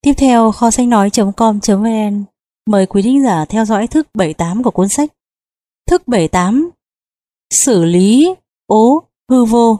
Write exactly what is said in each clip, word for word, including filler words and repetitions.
Tiếp theo, kho sách nói chấm com chấm vn mời quý thính giả theo dõi thức bảy mươi tám của cuốn sách. Thức bảy mươi tám: Xử lý ố hư vô.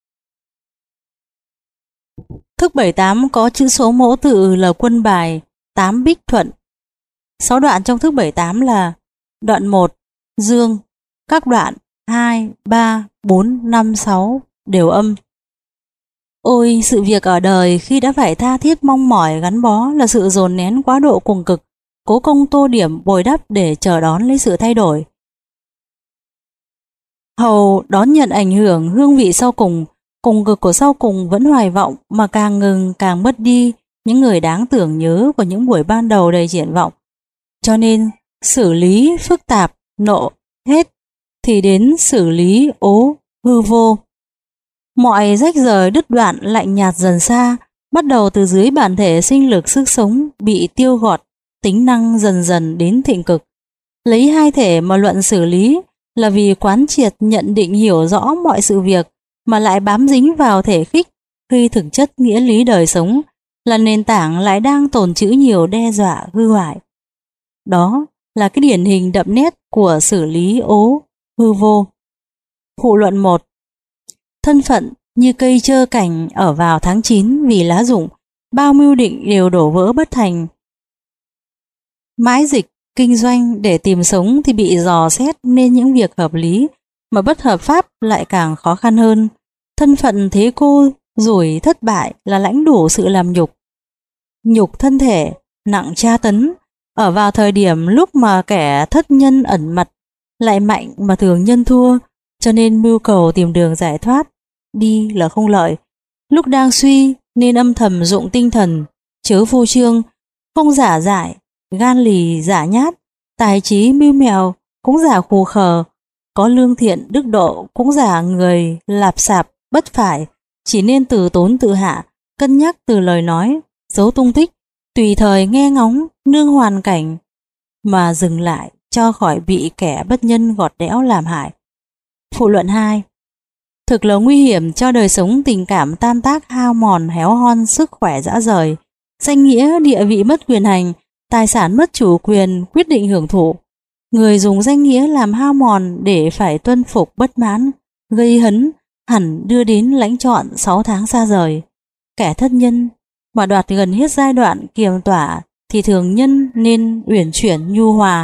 Thức bảy mươi tám có chữ số mẫu tự là quân bài tám bích thuận. Sáu đoạn trong thức bảy mươi tám là: đoạn một, dương, các đoạn hai, ba, bốn, năm, sáu đều âm. Ôi, sự việc ở đời khi đã phải tha thiết mong mỏi gắn bó là sự dồn nén quá độ cùng cực, cố công tô điểm bồi đắp để chờ đón lấy sự thay đổi. Hầu đón nhận ảnh hưởng hương vị sau cùng, cùng cực của sau cùng vẫn hoài vọng mà càng ngừng càng mất đi những người đáng tưởng nhớ của những buổi ban đầu đầy triển vọng. Cho nên xử lý phức tạp, nộ, hết, thì đến xử lý ố, hư vô. Mọi rách rời đứt đoạn lạnh nhạt dần xa, bắt đầu từ dưới bản thể sinh lực sức sống bị tiêu gọt, tính năng dần dần đến thịnh cực. Lấy hai thể mà luận xử lý là vì quán triệt nhận định hiểu rõ mọi sự việc mà lại bám dính vào thể khích khi thực chất nghĩa lý đời sống là nền tảng lại đang tồn trữ nhiều đe dọa hư hoại. Đó là cái điển hình đậm nét của xử lý ố, hư vô. Phụ luận một: Thân phận như cây trơ cảnh ở vào tháng chín vì lá rụng, bao mưu định đều đổ vỡ bất thành. Mãi dịch, kinh doanh để tìm sống thì bị dò xét nên những việc hợp lý mà bất hợp pháp lại càng khó khăn hơn. Thân phận thế cô rồi thất bại là lãnh đủ sự làm nhục. Nhục thân thể, nặng tra tấn, ở vào thời điểm lúc mà kẻ thất nhân ẩn mặt lại mạnh mà thường nhân thua, cho nên mưu cầu tìm đường giải thoát đi là không lợi. Lúc đang suy nên âm thầm dụng tinh thần, chớ phô trương, không giả dại, gan lì giả nhát, tài trí mưu mèo cũng giả khù khờ, có lương thiện đức độ cũng giả người lạp sạp bất phải, chỉ nên từ tốn tự hạ, cân nhắc từ lời nói, giấu tung tích, tùy thời nghe ngóng, nương hoàn cảnh mà dừng lại cho khỏi bị kẻ bất nhân gọt đẽo làm hại. Phụ luận hai: Thực là nguy hiểm cho đời sống tình cảm tan tác hao mòn héo hon sức khỏe rã rời, danh nghĩa địa vị mất quyền hành, tài sản mất chủ quyền quyết định hưởng thụ. Người dùng danh nghĩa làm hao mòn để phải tuân phục bất mãn, gây hấn hẳn đưa đến lãnh trọn sáu tháng xa rời. Kẻ thất nhân mà đoạt gần hết giai đoạn kiềm tỏa thì thường nhân nên uyển chuyển nhu hòa.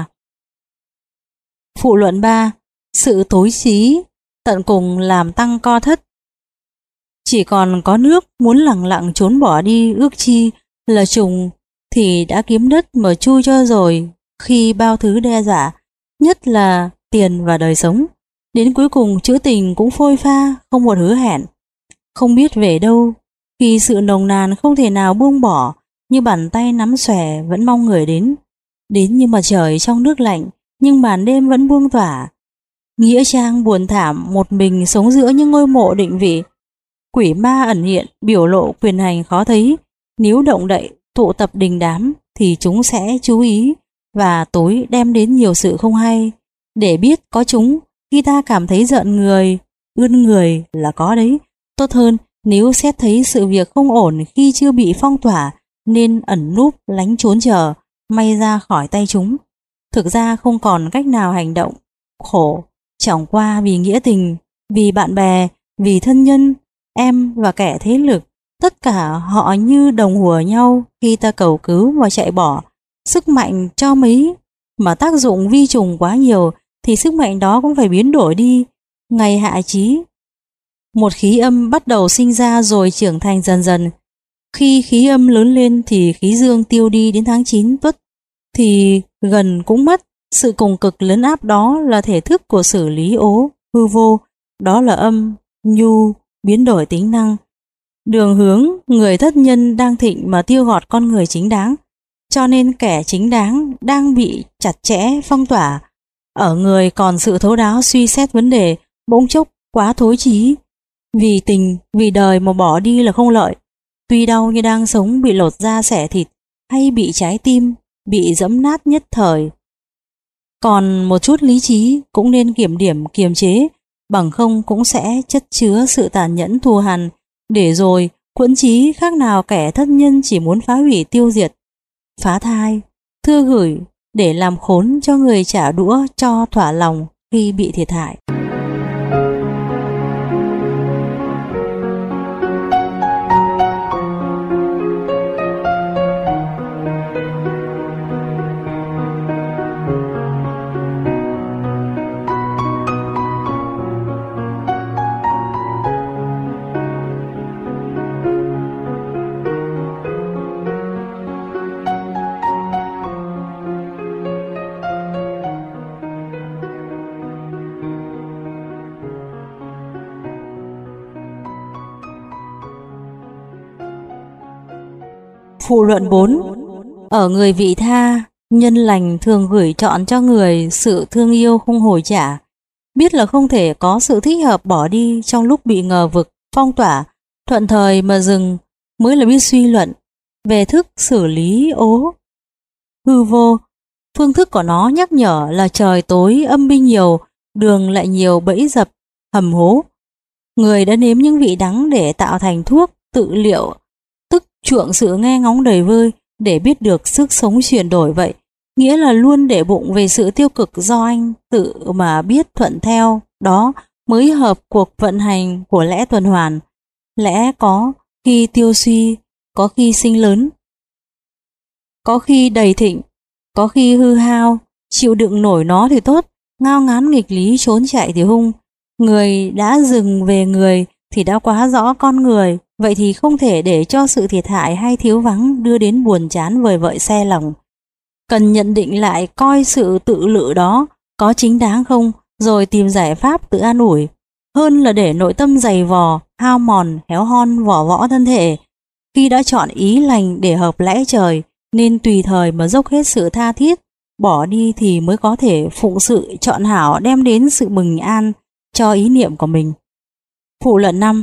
Phụ luận ba: Sự tối trí tận cùng làm tăng co thất. Chỉ còn có nước muốn lẳng lặng trốn bỏ đi ước chi là trùng thì đã kiếm đất mà chui cho rồi, khi bao thứ đe dọa, nhất là tiền và đời sống. Đến cuối cùng chữ tình cũng phôi pha, không một hứa hẹn. Không biết về đâu, khi sự nồng nàn không thể nào buông bỏ, như bàn tay nắm xòe vẫn mong người đến. Đến như mặt trời trong nước lạnh, nhưng màn đêm vẫn buông tỏa. Nghĩa trang buồn thảm một mình sống giữa những ngôi mộ định vị. Quỷ ma ẩn hiện, biểu lộ quyền hành khó thấy. Nếu động đậy, tụ tập đình đám thì chúng sẽ chú ý và tối đem đến nhiều sự không hay. Để biết có chúng, khi ta cảm thấy giận người, ươn người là có đấy. Tốt hơn nếu xét thấy sự việc không ổn khi chưa bị phong tỏa nên ẩn núp lánh trốn chờ, may ra khỏi tay chúng. Thực ra không còn cách nào hành động khổ, chẳng qua vì nghĩa tình, vì bạn bè, vì thân nhân, em và kẻ thế lực, tất cả họ như đồng hùa nhau khi ta cầu cứu và chạy bỏ. Sức mạnh cho mấy mà tác dụng vi trùng quá nhiều thì sức mạnh đó cũng phải biến đổi đi, ngày hạ chí. Một khí âm bắt đầu sinh ra rồi trưởng thành dần dần. Khi khí âm lớn lên thì khí dương tiêu đi đến tháng chín tuất thì gần cũng mất. Sự cùng cực lấn áp đó là thể thức của xử lý ố, hư vô, đó là âm, nhu, biến đổi tính năng. Đường hướng người thất nhân đang thịnh mà tiêu gọt con người chính đáng, cho nên kẻ chính đáng đang bị chặt chẽ phong tỏa. Ở người còn sự thấu đáo suy xét vấn đề, bỗng chốc quá thối chí. Vì tình, vì đời mà bỏ đi là không lợi. Tuy đau như đang sống bị lột da xẻ thịt, hay bị trái tim, bị dẫm nát nhất thời. Còn một chút lý trí cũng nên kiểm điểm kiềm chế, bằng không cũng sẽ chất chứa sự tàn nhẫn thù hằn, để rồi Quẫn chí khác nào kẻ thất nhân chỉ muốn phá hủy tiêu diệt, phá thai, thưa gửi để làm khốn cho người trả đũa cho thỏa lòng khi bị thiệt hại. Phụ luận bốn. Ở người vị tha, nhân lành thường gửi chọn cho người sự thương yêu không hồi trả. Biết là không thể có sự thích hợp bỏ đi trong lúc bị ngờ vực, phong tỏa, thuận thời mà dừng mới là biết suy luận về thức xử lý ố hư vô. Phương thức của nó nhắc nhở là trời tối âm binh nhiều, đường lại nhiều bẫy dập, hầm hố. Người đã nếm những vị đắng để tạo thành thuốc tự liệu, tức chuộng sự nghe ngóng đầy vơi để biết được sức sống chuyển đổi vậy, nghĩa là luôn để bụng về sự tiêu cực do anh tự mà biết thuận theo, đó mới hợp cuộc vận hành của lẽ tuần hoàn. Lẽ có khi tiêu suy, có khi sinh lớn, có khi đầy thịnh, có khi hư hao, chịu đựng nổi nó thì tốt, ngao ngán nghịch lý trốn chạy thì hung. Người đã dừng về người thì đã quá rõ con người, vậy thì không thể để cho sự thiệt hại hay thiếu vắng đưa đến buồn chán vời vợi xe lòng. Cần nhận định lại coi sự tự lự đó có chính đáng không, rồi tìm giải pháp tự an ủi, hơn là để nội tâm dày vò, hao mòn, héo hon vỏ võ thân thể. Khi đã chọn ý lành để hợp lẽ trời, nên tùy thời mà dốc hết sự tha thiết, bỏ đi thì mới có thể phụng sự chọn hảo đem đến sự bình an cho ý niệm của mình. Phụ luận năm.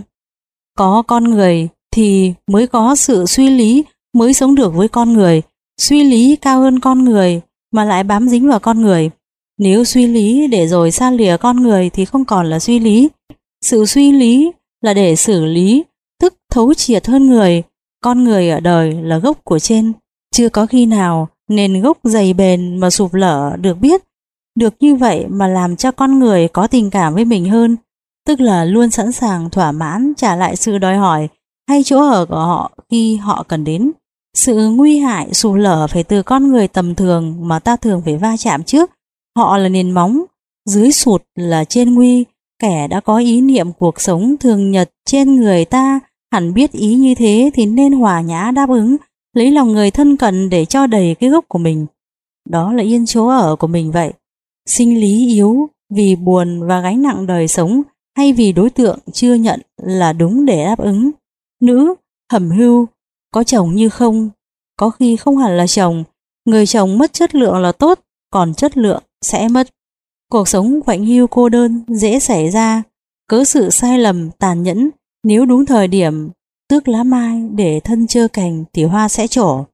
Có con người thì mới có sự suy lý, mới sống được với con người. Suy lý cao hơn con người mà lại bám dính vào con người. Nếu suy lý để rồi xa lìa con người thì không còn là suy lý. Sự suy lý là để xử lý, tức thấu triệt hơn người. Con người ở đời là gốc của trên, chưa có khi nào nền gốc dày bền mà sụp lở được biết. Được như vậy mà làm cho con người có tình cảm với mình hơn, tức là luôn sẵn sàng thỏa mãn trả lại sự đòi hỏi hay chỗ ở của họ khi họ cần đến. Sự nguy hại sụp lở phải từ con người tầm thường mà ta thường phải va chạm trước. Họ là nền móng, dưới sụt là trên nguy. Kẻ đã có ý niệm cuộc sống thường nhật trên người ta hẳn biết ý như thế thì nên hòa nhã đáp ứng, lấy lòng người thân cận để cho đầy cái gốc của mình. Đó là yên chỗ ở của mình vậy. Sinh lý yếu vì buồn và gánh nặng đời sống hay vì đối tượng chưa nhận là đúng để đáp ứng. Nữ, hẩm hưu, có chồng như không, có khi không hẳn là chồng. Người chồng mất chất lượng là tốt, còn chất lượng sẽ mất. Cuộc sống quạnh hiu cô đơn dễ xảy ra cớ sự sai lầm tàn nhẫn. Nếu đúng thời điểm tước lá mai để thân chơ cành thì hoa sẽ trổ.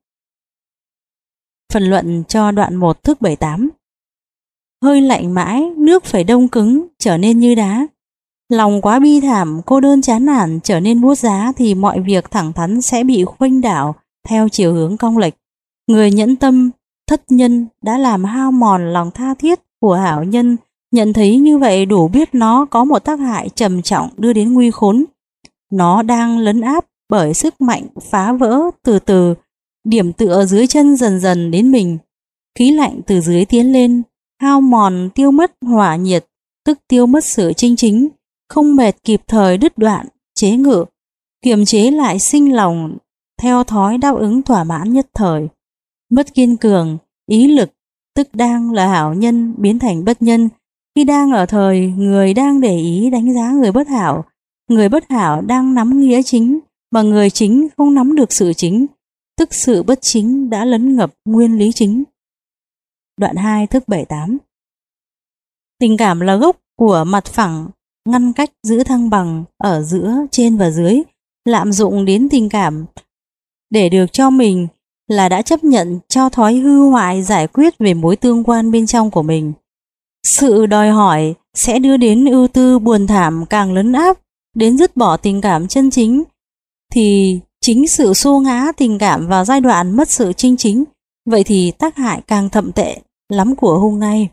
Phần luận cho đoạn một thức bảy tám. Hơi lạnh mãi, nước phải đông cứng, trở nên như đá. Lòng quá bi thảm, cô đơn chán nản trở nên buốt giá thì mọi việc thẳng thắn sẽ bị khuênh đảo theo chiều hướng cong lệch. Người nhẫn tâm, thất nhân đã làm hao mòn lòng tha thiết của hảo nhân, nhận thấy như vậy đủ biết nó có một tác hại trầm trọng đưa đến nguy khốn. Nó đang lấn áp bởi sức mạnh phá vỡ từ từ, điểm tựa dưới chân dần dần đến mình. Khí lạnh từ dưới tiến lên, hao mòn tiêu mất hỏa nhiệt, tức tiêu mất sự chinh chính, không mệt kịp thời đứt đoạn, chế ngự, kiềm chế lại sinh lòng theo thói đáp ứng thỏa mãn nhất thời. Mất kiên cường, ý lực, tức đang là hảo nhân biến thành bất nhân. Khi đang ở thời người đang để ý đánh giá người bất hảo, người bất hảo đang nắm nghĩa chính, mà người chính không nắm được sự chính, tức sự bất chính đã lấn ngập nguyên lý chính. Đoạn hai thức bảy tám. Tình cảm là gốc của mặt phẳng, ngăn cách giữ thăng bằng ở giữa trên và dưới. Lạm dụng đến tình cảm để được cho mình là đã chấp nhận cho thói hư hoại giải quyết về mối tương quan bên trong của mình. Sự đòi hỏi sẽ đưa đến ưu tư buồn thảm càng lấn áp, đến dứt bỏ tình cảm chân chính. thì chính sự xô ngã tình cảm vào giai đoạn mất sự chinh chính, vậy thì tác hại càng thậm tệ lắm của hung ngay.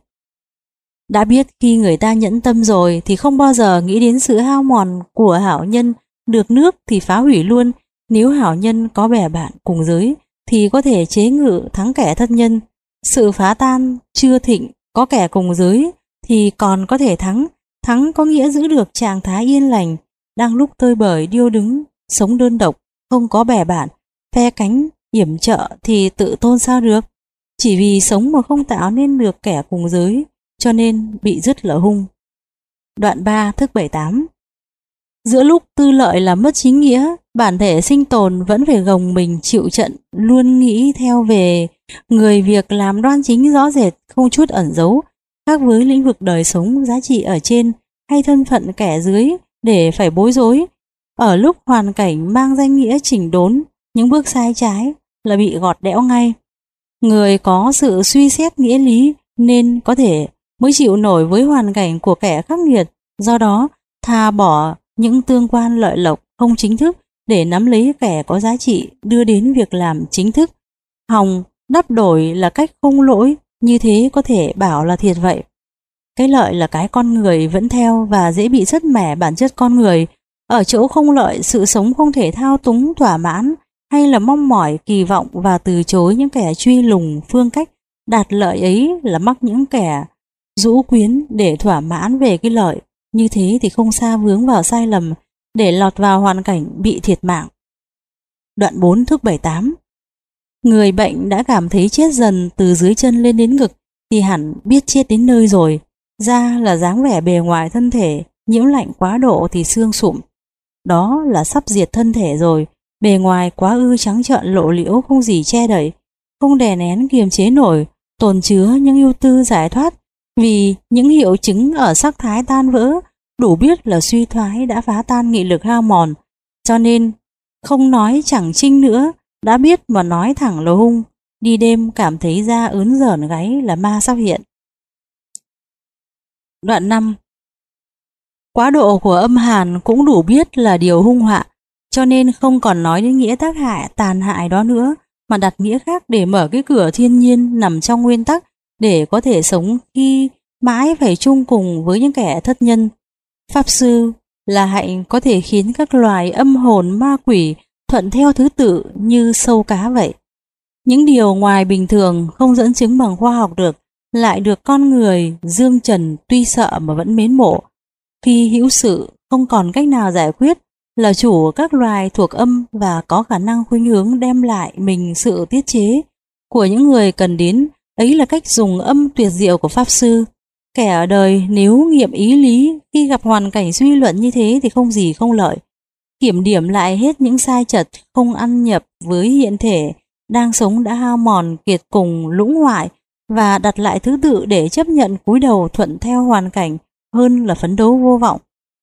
Đã biết khi người ta nhẫn tâm rồi thì không bao giờ nghĩ đến sự hao mòn của hảo nhân, được nước thì phá hủy luôn. Nếu hảo nhân có bè bạn cùng giới thì có thể chế ngự thắng kẻ thân nhân. Sự phá tan chưa thịnh, có kẻ cùng giới thì còn có thể thắng. Thắng có nghĩa giữ được trạng thái yên lành, đang lúc tơi bời điêu đứng, sống đơn độc, không có bè bạn, phe cánh, yểm trợ thì tự tôn sao được. Chỉ vì sống mà không tạo nên được kẻ cùng giới, cho nên bị dứt lở hung. Đoạn ba thức bảy tám. Giữa lúc tư lợi là mất chính nghĩa, bản thể sinh tồn vẫn phải gồng mình chịu trận, luôn nghĩ theo về người việc làm đoan chính rõ rệt, không chút ẩn giấu, khác với lĩnh vực đời sống giá trị ở trên hay thân phận kẻ dưới để phải bối rối. Ở lúc hoàn cảnh mang danh nghĩa chỉnh đốn, những bước sai trái là bị gọt đẽo ngay. Người có sự suy xét nghĩa lý nên có thể mới chịu nổi với hoàn cảnh của kẻ khắc nghiệt, do đó thà bỏ những tương quan lợi lộc không chính thức để nắm lấy kẻ có giá trị đưa đến việc làm chính thức. Hòng đắp đổi là cách không lỗi, như thế có thể bảo là thiệt vậy. Cái lợi là cái con người vẫn theo và dễ bị sứt mẻ bản chất con người. Ở chỗ không lợi, sự sống không thể thao túng thỏa mãn hay là mong mỏi kỳ vọng và từ chối những kẻ truy lùng phương cách đạt lợi ấy là mắc những kẻ rũ quyến để thỏa mãn về cái lợi. Như thế thì không xa vướng vào sai lầm để lọt vào hoàn cảnh bị thiệt mạng. Đoạn bốn thức bảy tám. Người bệnh đã cảm thấy chết dần từ dưới chân lên đến ngực thì hẳn biết chết đến nơi rồi. Da là dáng vẻ bề ngoài thân thể, nhiễm lạnh quá độ thì xương sụm. Đó là sắp diệt thân thể rồi. Bề ngoài quá ư trắng trợn lộ liễu, không gì che đậy, không đè nén kiềm chế nổi, tồn chứa những ưu tư giải thoát. Vì những hiệu chứng ở sắc thái tan vỡ, đủ biết là suy thoái đã phá tan nghị lực hao mòn, cho nên không nói chẳng trinh nữa, đã biết mà nói thẳng là hung. Đi đêm cảm thấy da ớn rởn gáy là ma sắp hiện. Đoạn năm. Quá độ của âm hàn cũng đủ biết là điều hung họa, cho nên không còn nói đến nghĩa tác hại tàn hại đó nữa, mà đặt nghĩa khác để mở cái cửa thiên nhiên nằm trong nguyên tắc để có thể sống khi mãi phải chung cùng với những kẻ thất nhân. Pháp sư là hạnh có thể khiến các loài âm hồn ma quỷ thuận theo thứ tự như sâu cá vậy. Những điều ngoài bình thường không dẫn chứng bằng khoa học được, lại được con người dương trần tuy sợ mà vẫn mến mộ. Khi hữu sự không còn cách nào giải quyết, là chủ các loài thuộc âm và có khả năng khuynh hướng đem lại mình sự tiết chế của những người cần đến, ấy là cách dùng âm tuyệt diệu của Pháp sư. Kẻ ở đời nếu nghiệm ý lý, khi gặp hoàn cảnh suy luận như thế thì không gì không lợi. Kiểm điểm lại hết những sai chật, không ăn nhập với hiện thể đang sống đã hao mòn kiệt cùng lũng hoại, và đặt lại thứ tự để chấp nhận cúi đầu thuận theo hoàn cảnh hơn là phấn đấu vô vọng.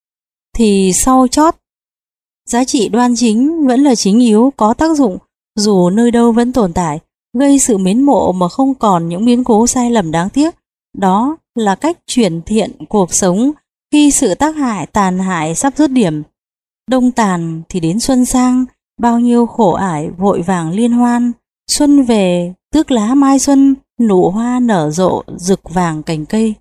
Thì sau chót, giá trị đoan chính vẫn là chính yếu, có tác dụng dù nơi đâu vẫn tồn tại, gây sự mến mộ mà không còn những biến cố sai lầm đáng tiếc. Đó là cách chuyển thiện cuộc sống khi sự tác hại tàn hại sắp dứt điểm. Đông tàn thì đến xuân sang, bao nhiêu khổ ải vội vàng liên hoan. Xuân về, tước lá mai xuân, nụ hoa nở rộ rực vàng cành cây.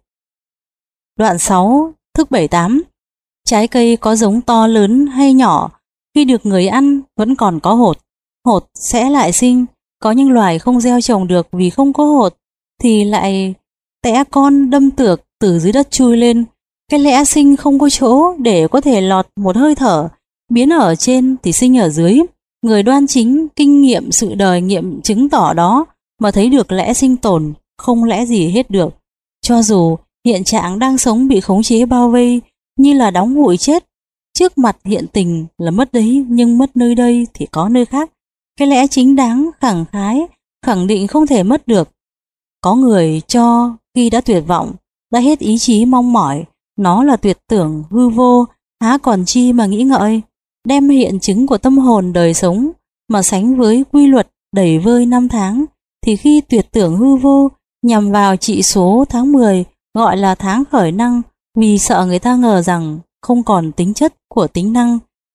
Đoạn sáu, thức bảy tám. Trái cây có giống to lớn hay nhỏ, khi được người ăn vẫn còn có hột. Hột sẽ lại sinh, có những loài không gieo trồng được vì không có hột, thì lại tẽ con đâm tược từ dưới đất chui lên. Cái lẽ sinh không có chỗ để có thể lọt một hơi thở, biến ở trên thì sinh ở dưới. Người đoan chính kinh nghiệm sự đời nghiệm chứng tỏ đó mà thấy được lẽ sinh tồn, không lẽ gì hết được. Cho dù hiện trạng đang sống bị khống chế bao vây như là đóng hụi chết, trước mặt hiện tình là mất đấy, nhưng mất nơi đây thì có nơi khác. Cái lẽ chính đáng khẳng khái khẳng định không thể mất được. Có người cho khi đã tuyệt vọng, đã hết ý chí mong mỏi, nó là tuyệt tưởng hư vô, há còn chi mà nghĩ ngợi. Đem hiện chứng của tâm hồn đời sống mà sánh với quy luật đầy vơi năm tháng, thì khi tuyệt tưởng hư vô nhằm vào trị số tháng mười gọi là tháng khởi năng, vì sợ người ta ngờ rằng không còn tính chất của tính năng.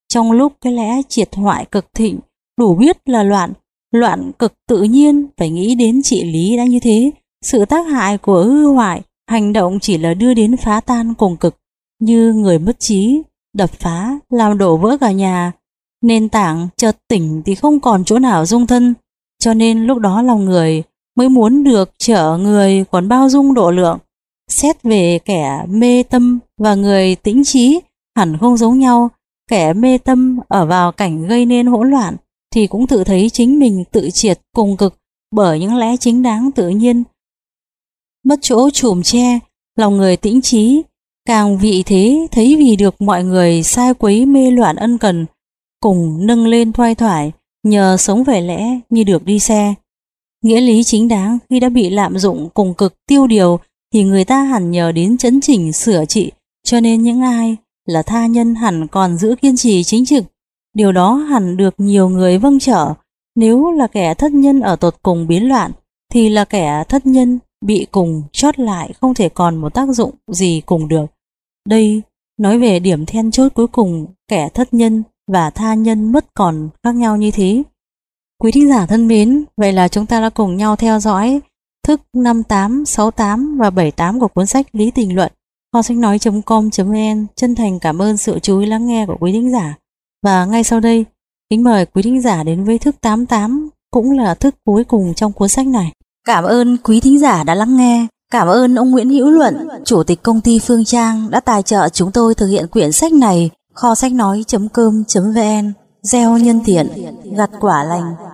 trong lúc cái lẽ triệt hoại cực thịnh, đủ biết là loạn, loạn cực tự nhiên phải nghĩ đến trị lý đã như thế. Sự tác hại của hư hoại, hành động chỉ là đưa đến phá tan cùng cực, như người mất trí, đập phá, làm đổ vỡ cả nhà. Nền tảng chợt tỉnh thì không còn chỗ nào dung thân, cho nên lúc đó lòng người mới muốn được chở người còn bao dung độ lượng. Xét về kẻ mê tâm và người tĩnh trí hẳn không giống nhau. Kẻ mê tâm ở vào cảnh gây nên hỗn loạn thì cũng tự thấy chính mình tự triệt cùng cực bởi những lẽ chính đáng tự nhiên, mất chỗ chùm che. Lòng người tĩnh trí càng vị thế thấy vì được mọi người sai quấy mê loạn ân cần, cùng nâng lên thoai thoải, nhờ sống về lẽ như được đi xe. Nghĩa lý chính đáng khi đã bị lạm dụng cùng cực tiêu điều thì người ta hẳn nhờ đến chấn chỉnh sửa trị, cho nên những ai là tha nhân hẳn còn giữ kiên trì chính trực. Điều đó hẳn được nhiều người vâng chở. Nếu là kẻ thất nhân ở tột cùng biến loạn thì là kẻ thất nhân bị cùng chót lại không thể còn một tác dụng gì cùng được. Đây nói về điểm then chốt cuối cùng, kẻ thất nhân và tha nhân mất còn khác nhau như thế. Quý thính giả thân mến, vậy là chúng ta đã cùng nhau theo dõi thức năm tám, sáu tám và bảy tám của cuốn sách Lý Tình Luận. Kho sách nói chấm com chấm vn chân thành cảm ơn sự chú ý lắng nghe của quý thính giả. Và ngay sau đây, kính mời quý thính giả đến với thức tám tám, cũng là thức cuối cùng trong cuốn sách này. Cảm ơn quý thính giả đã lắng nghe. Cảm ơn ông Nguyễn Hữu Luận, Chủ tịch công ty Phương Trang đã tài trợ chúng tôi thực hiện quyển sách này. Kho sách nói chấm com chấm vn gieo nhân thiện, gặt quả lành.